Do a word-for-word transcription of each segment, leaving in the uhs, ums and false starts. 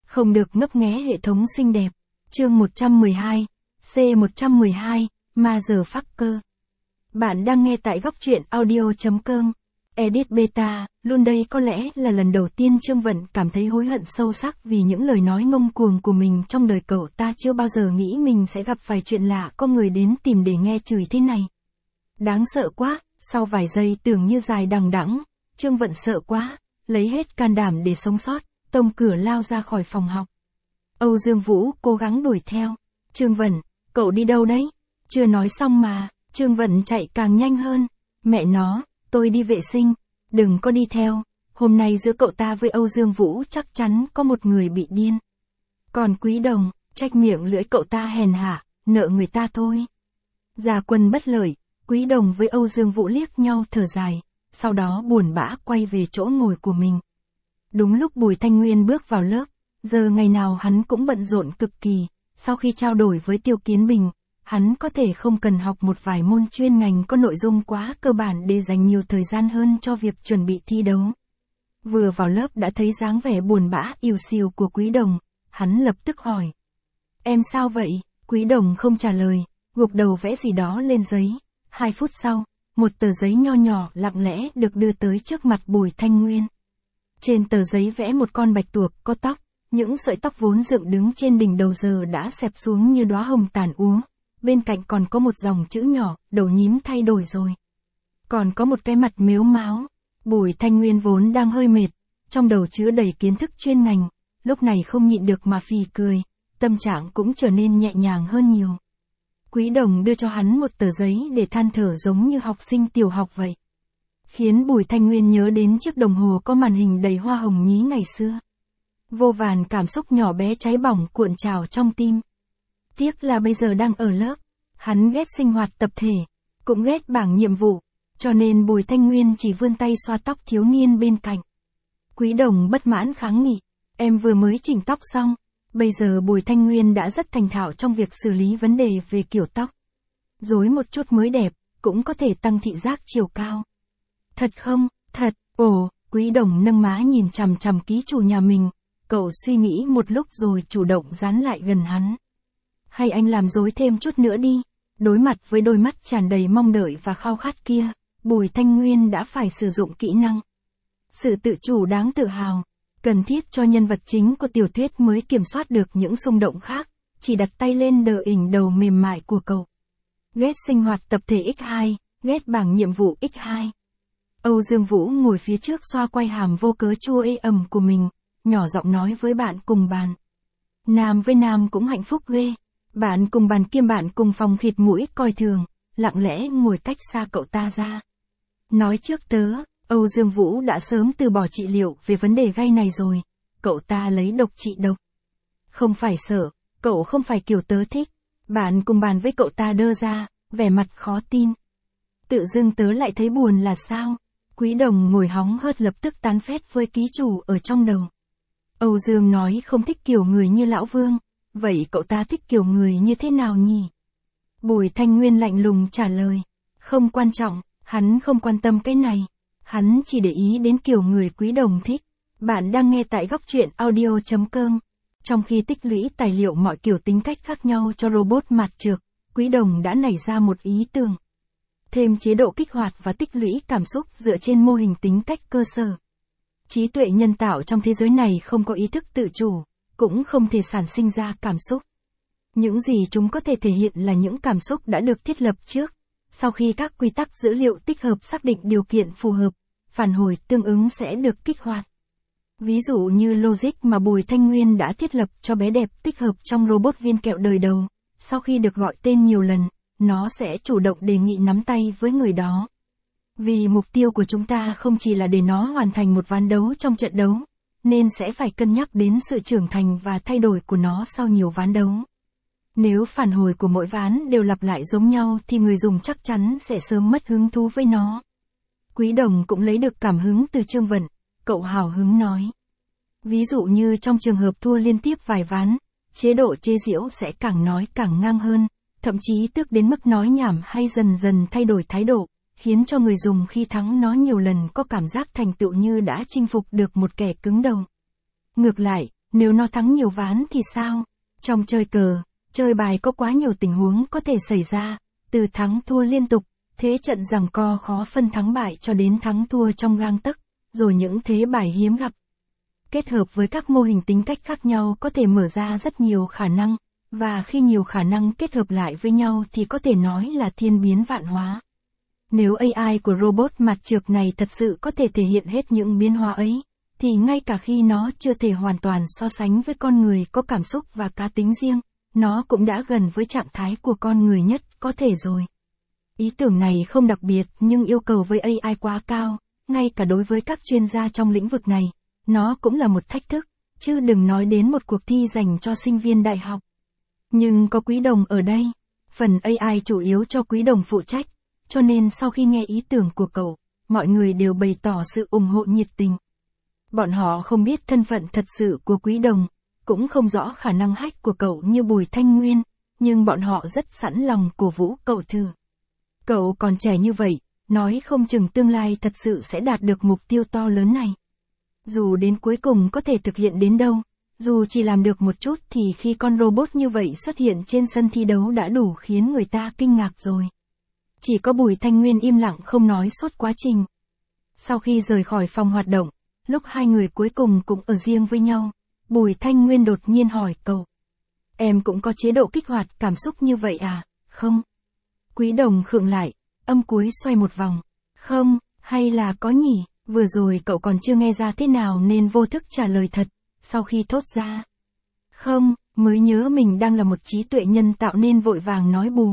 Không được ngấp nghé hệ thống xinh đẹp. Chương một trăm mười hai, C một trăm mười hai, Motherfucker. Bạn đang nghe tại góc truyện audio chấm com. Edit Beta, luôn đây có lẽ là lần đầu tiên Trương Vận cảm thấy hối hận sâu sắc vì những lời nói ngông cuồng của mình trong đời. Cậu ta chưa bao giờ nghĩ mình sẽ gặp phải chuyện lạ có người đến tìm để nghe chửi thế này. Đáng sợ quá, sau vài giây tưởng như dài đằng đẵng, Trương Vận sợ quá, lấy hết can đảm để sống sót, tông cửa lao ra khỏi phòng học. Âu Dương Vũ cố gắng đuổi theo. Trương Vận, cậu đi đâu đấy? Chưa nói xong mà, Trương Vận chạy càng nhanh hơn. Mẹ nó, tôi đi vệ sinh, đừng có đi theo. Hôm nay giữa cậu ta với Âu Dương Vũ chắc chắn có một người bị điên. Còn Quý Đồng, trách miệng lưỡi cậu ta hèn hạ, nợ người ta thôi. Gia quân bất lợi, Quý Đồng với Âu Dương Vũ liếc nhau thở dài, sau đó buồn bã quay về chỗ ngồi của mình. Đúng lúc Bùi Thanh Nguyên bước vào lớp, giờ ngày nào hắn cũng bận rộn cực kỳ, sau khi trao đổi với Tiêu Kiến Bình, hắn có thể không cần học một vài môn chuyên ngành có nội dung quá cơ bản để dành nhiều thời gian hơn cho việc chuẩn bị thi đấu. Vừa vào lớp đã thấy dáng vẻ buồn bã ỉu xìu của Quý Đồng, hắn lập tức hỏi. Em sao vậy? Quý Đồng không trả lời, gục đầu vẽ gì đó lên giấy. Hai phút sau, một tờ giấy nho nhỏ lặng lẽ được đưa tới trước mặt Bùi Thanh Nguyên. Trên tờ giấy vẽ một con bạch tuộc có tóc, những sợi tóc vốn dựng đứng trên đỉnh đầu giờ đã xẹp xuống như đóa hồng tàn úa. Bên cạnh còn có một dòng chữ nhỏ, đầu nhím thay đổi rồi. Còn có một cái mặt mếu máo. Bùi Thanh Nguyên vốn đang hơi mệt, trong đầu chứa đầy kiến thức chuyên ngành, lúc này không nhịn được mà phì cười, tâm trạng cũng trở nên nhẹ nhàng hơn nhiều. Quý Đồng đưa cho hắn một tờ giấy để than thở giống như học sinh tiểu học vậy. Khiến Bùi Thanh Nguyên nhớ đến chiếc đồng hồ có màn hình đầy hoa hồng nhí ngày xưa. Vô vàn cảm xúc nhỏ bé cháy bỏng cuộn trào trong tim. Tiếc là bây giờ đang ở lớp, hắn ghét sinh hoạt tập thể, cũng ghét bảng nhiệm vụ, cho nên Bùi Thanh Nguyên chỉ vươn tay xoa tóc thiếu niên bên cạnh. Quý Đồng bất mãn kháng nghị, em vừa mới chỉnh tóc xong, bây giờ Bùi Thanh Nguyên đã rất thành thạo trong việc xử lý vấn đề về kiểu tóc. Rối một chút mới đẹp, cũng có thể tăng thị giác chiều cao. Thật không? Thật. Ồ, Quý Đồng nâng má nhìn chằm chằm ký chủ nhà mình, cậu suy nghĩ một lúc rồi chủ động dán lại gần hắn. Hay anh làm dối thêm chút nữa đi. Đối mặt với đôi mắt tràn đầy mong đợi và khao khát kia, Bùi Thanh Nguyên đã phải sử dụng kỹ năng. Sự tự chủ đáng tự hào, cần thiết cho nhân vật chính của tiểu thuyết mới kiểm soát được những xung động khác, chỉ đặt tay lên đờ ỉnh đầu mềm mại của cậu. Ghét sinh hoạt tập thể nhân hai, ghét bảng nhiệm vụ nhân hai. Âu Dương Vũ ngồi phía trước xoa quay hàm vô cớ chua ê ẩm của mình, nhỏ giọng nói với bạn cùng bàn. Nam với nam cũng hạnh phúc ghê. Bạn cùng bàn kiêm bạn cùng phòng khịt mũi coi thường, lặng lẽ ngồi cách xa cậu ta ra. Nói trước tớ, Âu Dương Vũ đã sớm từ bỏ trị liệu về vấn đề gai này rồi, cậu ta lấy độc trị độc. Không phải sợ, cậu không phải kiểu tớ thích. Bạn cùng bàn với cậu ta đơ ra, vẻ mặt khó tin. Tự dưng tớ lại thấy buồn là sao? Quý Đồng ngồi hóng hớt lập tức tán phét với ký chủ ở trong đầu. Âu Dương nói không thích kiểu người như Lão Vương. Vậy cậu ta thích kiểu người như thế nào nhỉ? Bùi Thanh Nguyên lạnh lùng trả lời. Không quan trọng, hắn không quan tâm cái này. Hắn chỉ để ý đến kiểu người Quý Đồng thích. Bạn đang nghe tại góc truyện audio chấm com. Trong khi tích lũy tài liệu mọi kiểu tính cách khác nhau cho robot mạt trược, Quý Đồng đã nảy ra một ý tưởng. Thêm chế độ kích hoạt và tích lũy cảm xúc dựa trên mô hình tính cách cơ sở. Trí tuệ nhân tạo trong thế giới này không có ý thức tự chủ, cũng không thể sản sinh ra cảm xúc. Những gì chúng có thể thể hiện là những cảm xúc đã được thiết lập trước. Sau khi các quy tắc dữ liệu tích hợp xác định điều kiện phù hợp, phản hồi tương ứng sẽ được kích hoạt. Ví dụ như logic mà Bùi Thanh Nguyên đã thiết lập cho bé đẹp tích hợp trong robot viên kẹo đời đầu. Sau khi được gọi tên nhiều lần, nó sẽ chủ động đề nghị nắm tay với người đó. Vì mục tiêu của chúng ta không chỉ là để nó hoàn thành một ván đấu trong trận đấu, nên sẽ phải cân nhắc đến sự trưởng thành và thay đổi của nó sau nhiều ván đấu. Nếu phản hồi của mỗi ván đều lặp lại giống nhau thì người dùng chắc chắn sẽ sớm mất hứng thú với nó. Quý Đồng cũng lấy được cảm hứng từ Trương Vận, cậu hào hứng nói. Ví dụ như trong trường hợp thua liên tiếp vài ván, chế độ chế giễu sẽ càng nói càng ngang hơn, thậm chí tức đến mức nói nhảm hay dần dần thay đổi thái độ, khiến cho người dùng khi thắng nó nhiều lần có cảm giác thành tựu như đã chinh phục được một kẻ cứng đầu. Ngược lại, Nếu nó thắng nhiều ván thì sao? Trong chơi cờ, chơi bài có quá nhiều tình huống có thể xảy ra, từ thắng thua liên tục, thế trận giằng co khó phân thắng bại cho đến thắng thua trong gang tấc, rồi những thế bài hiếm gặp. Kết hợp với các mô hình tính cách khác nhau có thể mở ra rất nhiều khả năng, và khi nhiều khả năng kết hợp lại với nhau thì có thể nói là thiên biến vạn hóa. Nếu a i của robot mặt trược này thật sự có thể thể hiện hết những biến hóa ấy, thì ngay cả khi nó chưa thể hoàn toàn so sánh với con người có cảm xúc và cá tính riêng, nó cũng đã gần với trạng thái của con người nhất có thể rồi. Ý tưởng này không đặc biệt nhưng yêu cầu với a i quá cao, ngay cả đối với các chuyên gia trong lĩnh vực này, nó cũng là một thách thức, chứ đừng nói đến một cuộc thi dành cho sinh viên đại học. Nhưng có Quý Đồng ở đây, phần a i chủ yếu cho Quý Đồng phụ trách, cho nên sau khi nghe ý tưởng của cậu, mọi người đều bày tỏ sự ủng hộ nhiệt tình. Bọn họ không biết thân phận thật sự của Quý Đồng, cũng không rõ khả năng hack của cậu như Bùi Thanh Nguyên, nhưng bọn họ rất sẵn lòng cổ vũ cậu thử. Cậu còn trẻ như vậy, nói không chừng tương lai thật sự sẽ đạt được mục tiêu to lớn này. Dù đến cuối cùng có thể thực hiện đến đâu, dù chỉ làm được một chút thì khi con robot như vậy xuất hiện trên sân thi đấu đã đủ khiến người ta kinh ngạc rồi. Chỉ có Bùi Thanh Nguyên im lặng không nói suốt quá trình. Sau khi rời khỏi phòng hoạt động, lúc hai người cuối cùng cũng ở riêng với nhau, Bùi Thanh Nguyên đột nhiên hỏi cậu. Em cũng có chế độ kích hoạt cảm xúc như vậy à, không? Quý Đồng khựng lại, âm cuối xoay một vòng. Không, hay là có nhỉ, vừa rồi cậu còn chưa nghe ra thế nào nên vô thức trả lời thật, sau khi thốt ra. Không, mới nhớ mình đang là một trí tuệ nhân tạo nên vội vàng nói bù.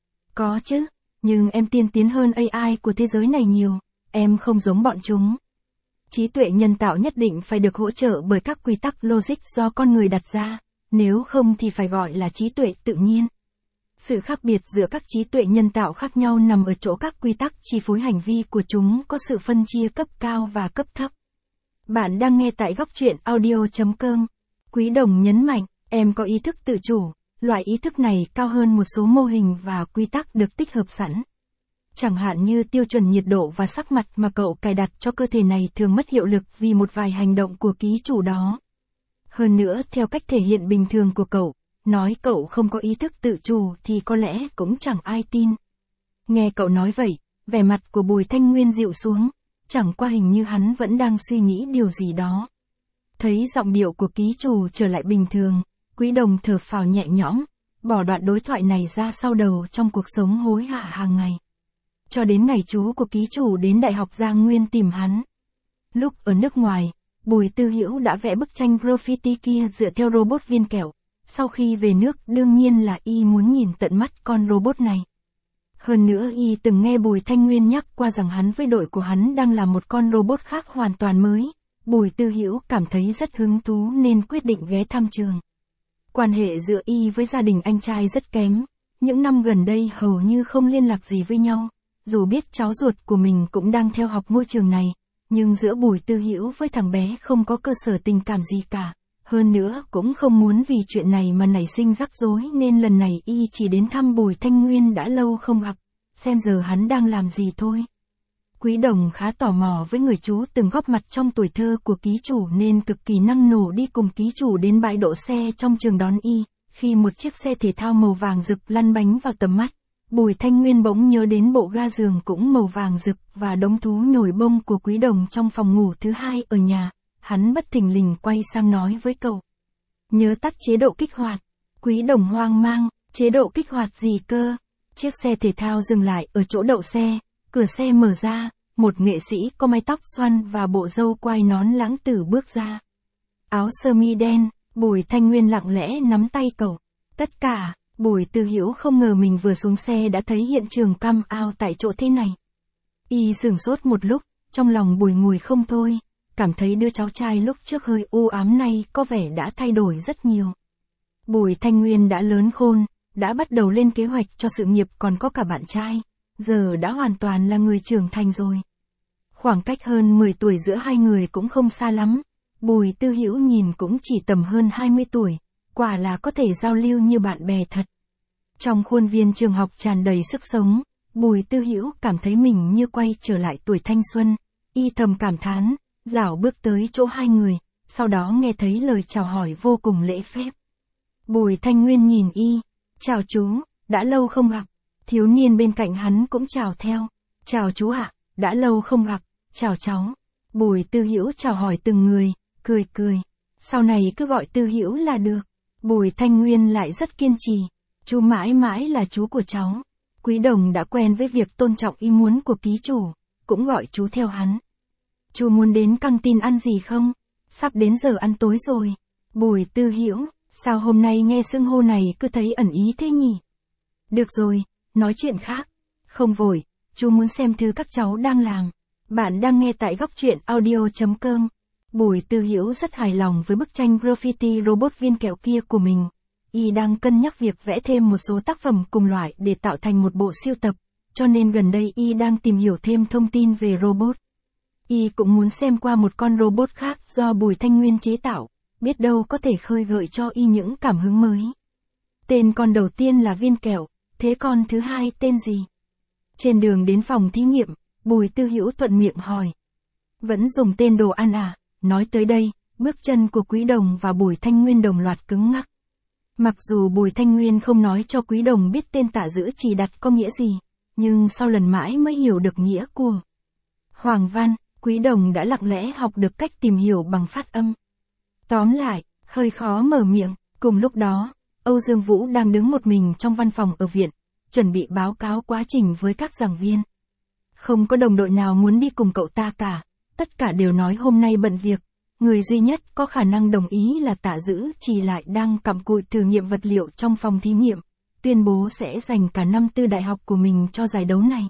Có chứ, nhưng em tiên tiến hơn a i của thế giới này nhiều, em không giống bọn chúng. Trí tuệ nhân tạo nhất định phải được hỗ trợ bởi các quy tắc logic do con người đặt ra, nếu không thì phải gọi là trí tuệ tự nhiên. Sự khác biệt giữa các trí tuệ nhân tạo khác nhau nằm ở chỗ các quy tắc chi phối hành vi của chúng có sự phân chia cấp cao và cấp thấp. Bạn đang nghe tại góc truyện audio chấm com. Quý Đồng nhấn mạnh, em có ý thức tự chủ, loại ý thức này cao hơn một số mô hình và quy tắc được tích hợp sẵn. Chẳng hạn như tiêu chuẩn nhiệt độ và sắc mặt mà cậu cài đặt cho cơ thể này thường mất hiệu lực vì một vài hành động của ký chủ đó. Hơn nữa, theo cách thể hiện bình thường của cậu, nói cậu không có ý thức tự chủ thì có lẽ cũng chẳng ai tin. Nghe cậu nói vậy, vẻ mặt của Bùi Thanh Nguyên dịu xuống, chẳng qua hình như hắn vẫn đang suy nghĩ điều gì đó. Thấy giọng điệu của ký chủ trở lại bình thường, Quý Đồng thở phào nhẹ nhõm, bỏ đoạn đối thoại này ra sau đầu trong cuộc sống hối hả hàng ngày. Cho đến ngày chú của ký chủ đến Đại học Giang Nguyên tìm hắn. Lúc ở nước ngoài, Bùi Tư Hữu đã vẽ bức tranh graffiti kia dựa theo robot viên kẹo. Sau khi về nước đương nhiên là y muốn nhìn tận mắt con robot này. Hơn nữa y từng nghe Bùi Thanh Nguyên nhắc qua rằng hắn với đội của hắn đang làm một con robot khác hoàn toàn mới. Bùi Tư Hữu cảm thấy rất hứng thú nên quyết định ghé thăm trường. Quan hệ giữa y với gia đình anh trai rất kém. Những năm gần đây hầu như không liên lạc gì với nhau. Dù biết cháu ruột của mình cũng đang theo học ngôi trường này, nhưng giữa Bùi Tư Hữu với thằng bé không có cơ sở tình cảm gì cả. Hơn nữa cũng không muốn vì chuyện này mà nảy sinh rắc rối nên lần này y chỉ đến thăm Bùi Thanh Nguyên đã lâu không gặp, xem giờ hắn đang làm gì thôi. Quý Đồng khá tò mò với người chú từng góp mặt trong tuổi thơ của ký chủ nên cực kỳ năng nổ đi cùng ký chủ đến bãi đỗ xe trong trường đón y, khi một chiếc xe thể thao màu vàng rực lăn bánh vào tầm mắt. Bùi Thanh Nguyên bỗng nhớ đến bộ ga giường cũng màu vàng rực và đống thú nhồi bông của Quý Đồng trong phòng ngủ thứ hai ở nhà. Hắn bất thình lình quay sang nói với cậu. Nhớ tắt chế độ kích hoạt. Quý Đồng hoang mang, chế độ kích hoạt gì cơ? Chiếc xe thể thao dừng lại ở chỗ đậu xe, cửa xe mở ra, một nghệ sĩ có mái tóc xoăn và bộ râu quai nón lãng tử bước ra. Áo sơ mi đen, Bùi Thanh Nguyên lặng lẽ nắm tay cậu. Tất cả, Bùi Tư Hữu không ngờ mình vừa xuống xe đã thấy hiện trường cam ao tại chỗ thế này. Y sửng sốt một lúc, trong lòng bùi ngùi không thôi. Cảm thấy đứa cháu trai lúc trước hơi u ám này có vẻ đã thay đổi rất nhiều. Bùi Thanh Nguyên đã lớn khôn, đã bắt đầu lên kế hoạch cho sự nghiệp còn có cả bạn trai, giờ đã hoàn toàn là người trưởng thành rồi. Khoảng cách hơn mười tuổi giữa hai người cũng không xa lắm, Bùi Tư Hữu nhìn cũng chỉ tầm hơn hai mươi tuổi, quả là có thể giao lưu như bạn bè thật. Trong khuôn viên trường học tràn đầy sức sống, Bùi Tư Hữu cảm thấy mình như quay trở lại tuổi thanh xuân, y thầm cảm thán. Dảo bước tới chỗ hai người, sau đó nghe thấy lời chào hỏi vô cùng lễ phép. Bùi Thanh Nguyên nhìn y, chào chú, đã lâu không gặp. Thiếu niên bên cạnh hắn cũng chào theo, chào chú ạ, đã lâu không gặp, chào cháu. Bùi Tư Hữu chào hỏi từng người, cười cười, sau này cứ gọi Tư Hữu là được. Bùi Thanh Nguyên lại rất kiên trì, chú mãi mãi là chú của cháu. Quý Đồng đã quen với việc tôn trọng ý muốn của ký chủ, cũng gọi chú theo hắn. Chú muốn đến căng tin ăn gì không? Sắp đến giờ ăn tối rồi. Bùi Tư Hữu, sao hôm nay nghe xưng hô này cứ thấy ẩn ý thế nhỉ? Được rồi, nói chuyện khác. Không vội, chú muốn xem thứ các cháu đang làm. Bạn đang nghe tại góc truyện audio chấm com. Bùi Tư Hữu rất hài lòng với bức tranh graffiti robot viên kẹo kia của mình. Y đang cân nhắc việc vẽ thêm một số tác phẩm cùng loại để tạo thành một bộ sưu tập, cho nên gần đây Y đang tìm hiểu thêm thông tin về robot. Y cũng muốn xem qua một con robot khác do Bùi Thanh Nguyên chế tạo, biết đâu có thể khơi gợi cho Y những cảm hứng mới. Tên con đầu tiên là viên kẹo, thế con thứ hai tên gì? Trên đường đến phòng thí nghiệm, Bùi Tư Hữu thuận miệng hỏi. Vẫn dùng tên đồ ăn à? Nói tới đây, bước chân của Quý Đồng và Bùi Thanh Nguyên đồng loạt cứng ngắc. Mặc dù Bùi Thanh Nguyên không nói cho Quý Đồng biết tên Tạ Dữ Trì đặt có nghĩa gì, nhưng sau lần mãi mới hiểu được nghĩa của Hoàng Văn, Quý Đồng đã lặng lẽ học được cách tìm hiểu bằng phát âm. Tóm lại, hơi khó mở miệng. Cùng lúc đó, Âu Dương Vũ đang đứng một mình trong văn phòng ở viện, chuẩn bị báo cáo quá trình với các giảng viên. Không có đồng đội nào muốn đi cùng cậu ta cả, tất cả đều nói hôm nay bận việc. Người duy nhất có khả năng đồng ý là Tạ Dữ Trì lại đang cặm cụi thử nghiệm vật liệu trong phòng thí nghiệm, tuyên bố sẽ dành cả năm tư đại học của mình cho giải đấu này.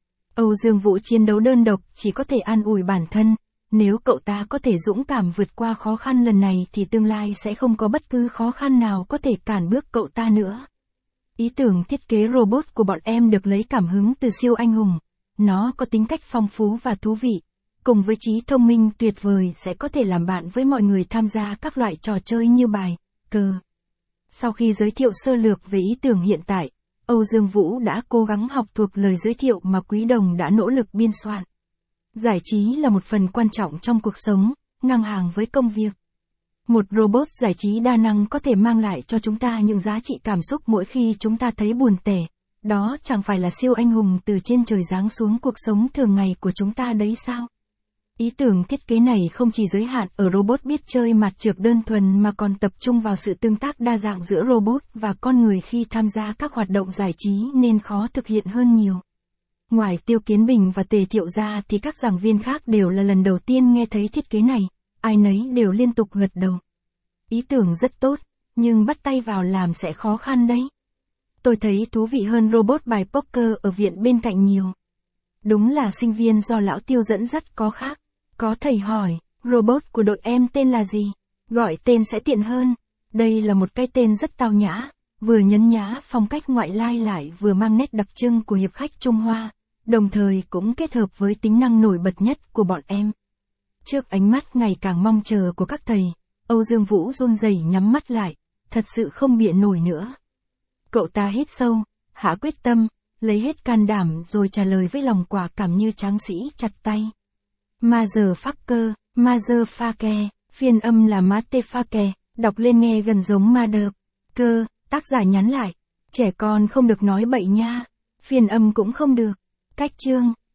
Âu Dương Vũ chiến đấu đơn độc chỉ có thể an ủi bản thân, nếu cậu ta có thể dũng cảm vượt qua khó khăn lần này thì tương lai sẽ không có bất cứ khó khăn nào có thể cản bước cậu ta nữa. Ý tưởng thiết kế robot của bọn em được lấy cảm hứng từ siêu anh hùng. Nó có tính cách phong phú và thú vị, cùng với trí thông minh tuyệt vời sẽ có thể làm bạn với mọi người tham gia các loại trò chơi như bài, cờ. Sau khi giới thiệu sơ lược về ý tưởng hiện tại, Âu Dương Vũ đã cố gắng học thuộc lời giới thiệu mà Quý Đồng đã nỗ lực biên soạn. Giải trí là một phần quan trọng trong cuộc sống, ngang hàng với công việc. Một robot giải trí đa năng có thể mang lại cho chúng ta những giá trị cảm xúc mỗi khi chúng ta thấy buồn tẻ. Đó chẳng phải là siêu anh hùng từ trên trời giáng xuống cuộc sống thường ngày của chúng ta đấy sao? Ý tưởng thiết kế này không chỉ giới hạn ở robot biết chơi mặt trược đơn thuần mà còn tập trung vào sự tương tác đa dạng giữa robot và con người khi tham gia các hoạt động giải trí nên khó thực hiện hơn nhiều. Ngoài Tiêu Kiến Bình và Tề Thiệu ra thì các giảng viên khác đều là lần đầu tiên nghe thấy thiết kế này, ai nấy đều liên tục gật đầu. Ý tưởng rất tốt, nhưng bắt tay vào làm sẽ khó khăn đấy. Tôi thấy thú vị hơn robot bài poker ở viện bên cạnh nhiều. Đúng là sinh viên do lão Tiêu dẫn dắt có khác. Có thầy hỏi, robot của đội em tên là gì? Gọi tên sẽ tiện hơn. Đây là một cái tên rất tao nhã, vừa nhấn nhá phong cách ngoại lai lại vừa mang nét đặc trưng của hiệp khách Trung Hoa, đồng thời cũng kết hợp với tính năng nổi bật nhất của bọn em. Trước ánh mắt ngày càng mong chờ của các thầy, Âu Dương Vũ run rẩy nhắm mắt lại, thật sự không bịa nổi nữa. Cậu ta hít sâu, hạ quyết tâm, lấy hết can đảm rồi trả lời với lòng quả cảm như tráng sĩ chặt tay. Motherfucker, motherfucker, phiên âm là motherfucker, đọc lên nghe gần giống mother. Cơ, tác giả nhắn lại, trẻ con không được nói bậy nha, phiên âm cũng không được. Cách chương,